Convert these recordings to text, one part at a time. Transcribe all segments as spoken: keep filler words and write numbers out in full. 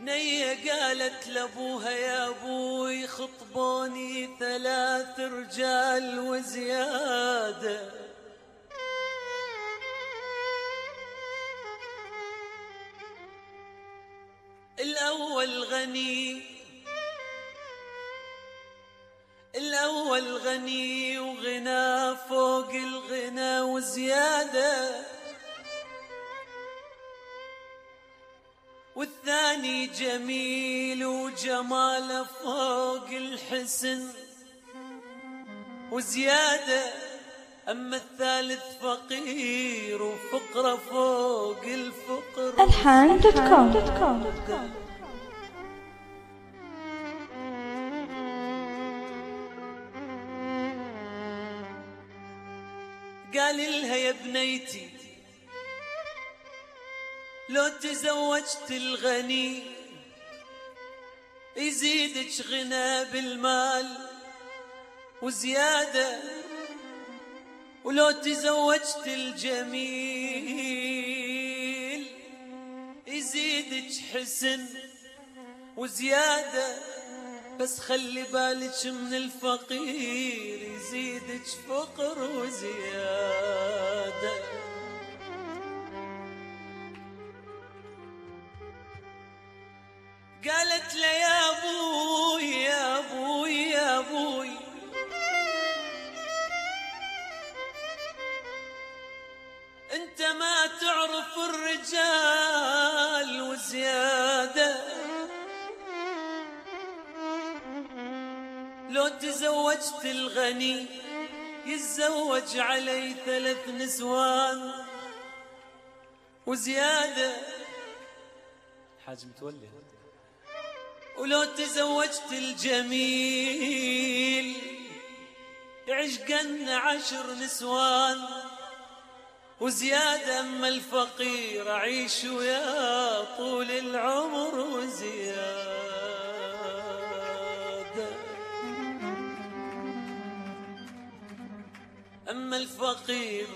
بنية قالت لابوها يا ابوي خطبوني ثلاث رجال وزيادة، الأول غني الأول غني وغنى فوق الغنى وزيادة، والثاني جميل وجماله فوق الحسن وزيادة، أما الثالث فقير وفقره فوق الفقر. الحان دوت كوم. قال لها يا بنيتي لو تزوجت الغني يزيدك غنى بالمال وزيادة، ولو تزوجت الجميل يزيدك حسن وزيادة، بس خلي بالك من الفقير يزيدك فقر وزيادة. قالت له يا ابوي يا ابوي يا ابوي انت ما تعرف الرجال وزيادة، لو تزوجت الغني يتزوج علي ثلاث نسوان وزيادة، حاج متولي، ولو تزوجت الجميل يعشقن عشر نسوان وزيادة، أما الفقير أعيش ويا طول العمر وزيادة. أما الفقير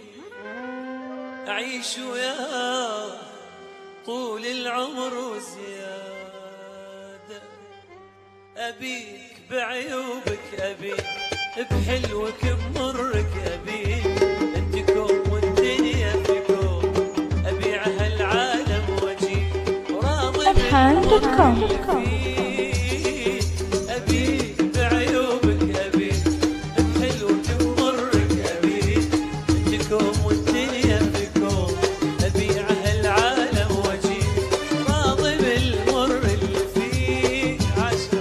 أعيش ويا طول العمر وزيادة. أبيك بعيوبك أبيك بحلوك بمرك أبيك، أنت كوم والدنيا في كوم، أبيع هالعالم وأجيك وراضي باللي فيه. أبيك بعيوبك أبيك بحلوك بمرك أبيك، أنت كوم والدنيا في كوم، أبيع هالعالم وأجيك راضي بالمر اللي فيه. عشرة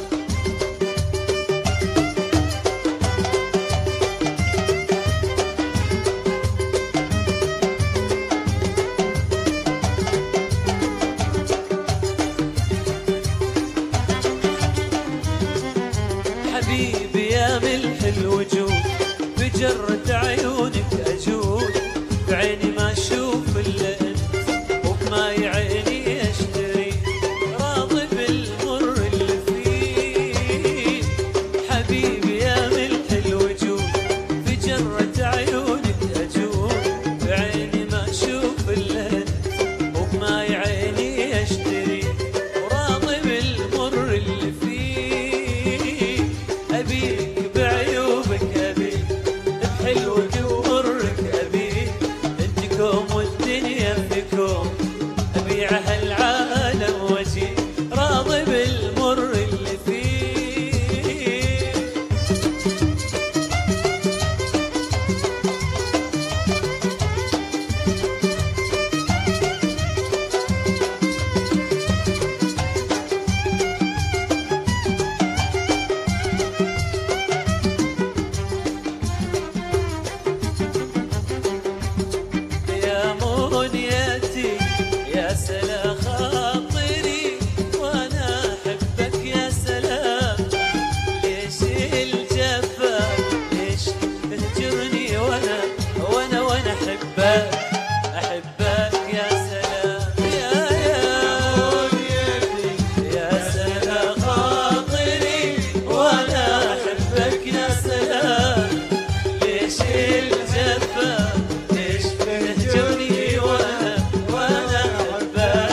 حبيبي يا ملح الوجود، بجرة عيونك أجود، بعيني ما أشوف إلا أنت وبماي عيني أشتري، راضي بالمر اللي فيه. حبيبي يا ملح الوجود، بجرة عيونك أجود، بعيني ما أشوف إلا أنت وبماي عيني أشتري، وراضي بالمر اللي فيه. أبيك بعيوبك أبيك بحلوك ومرك أبيك، أنت كوم والدنيا في كوم، أبيع هالعالم وأجيك راضي بالمر اللي فيه. يا منيتي يا سلا خاطري وانا احبك يا سلام، ليش الجفا ليش تهجرني وانا وانا وانا احبك احبك يا سلام. يا يا منيتي يا سلا خاطري وانا احبك يا سلام، ليش الجفا ليش تهجرني وانا وانا احبك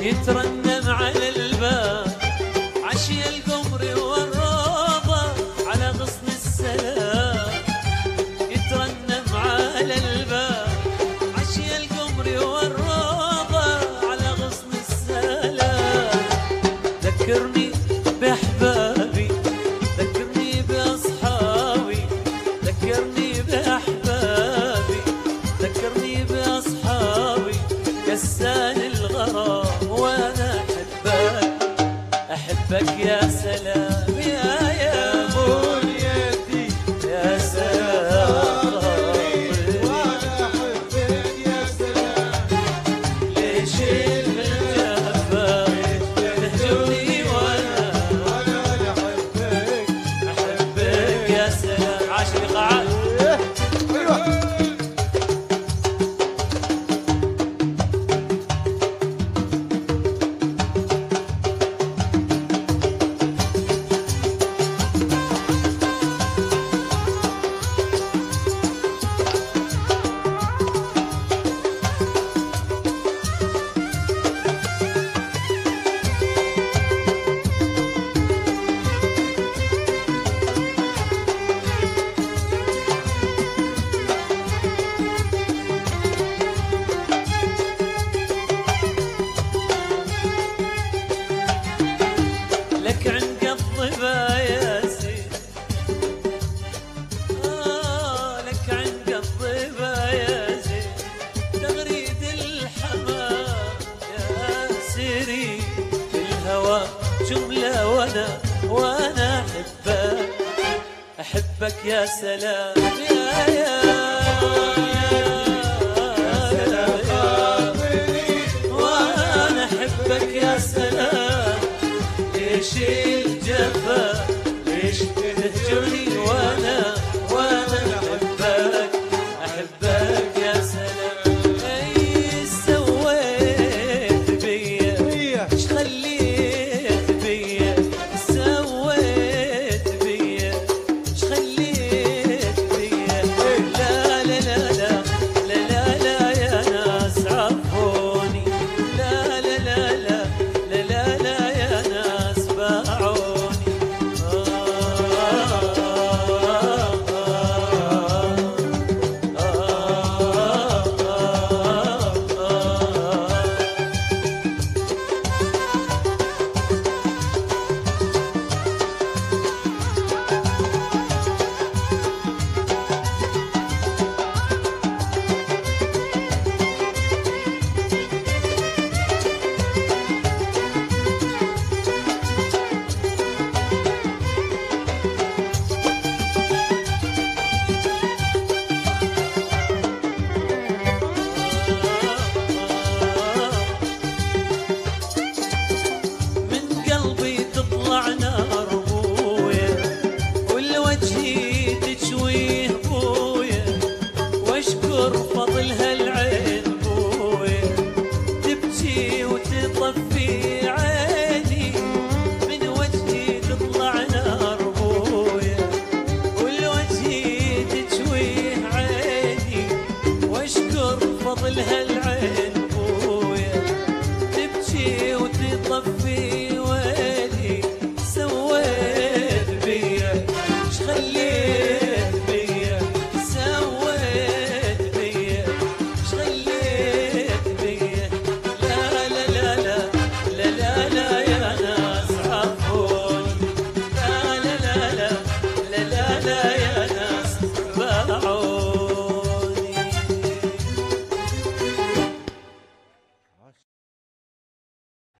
يترنم على الباب عشي القمر والروضة على غصن السلام. يترنم على الباب عشي القمر والروضة على غصن السلام. ذكرني بأحبابي ذكرني بأصحابي ذكرني بأحبابي ذكرني بأصحابي كسان الغرام وأنا أحبك أحبك يا سلام يا يا بنيتي يا سلام وأنا أحبك يا سلام. ليش الجفا تهجرني وأنا وأنا أحبك أحبك يا سلام. عاشق قاعد لك عند الضبا يا سيد آه لك عند الضبا يا زين تغريد الحمام يا سيري في الهوى جملة وانا وانا احبك احبك يا سلام يا يا وانا احبك يا سلام. ليش الجفا ليش تهجرني وانا وانا احبك احبك يا سلام. اي سويت بيا ايش خليت بيا سويت بيا ايش خليت بيا. لا لا لا لا لا لا لا يا ناس عفوني لا لا لا لا لا لا لا يا ناس باعوني. فضل هال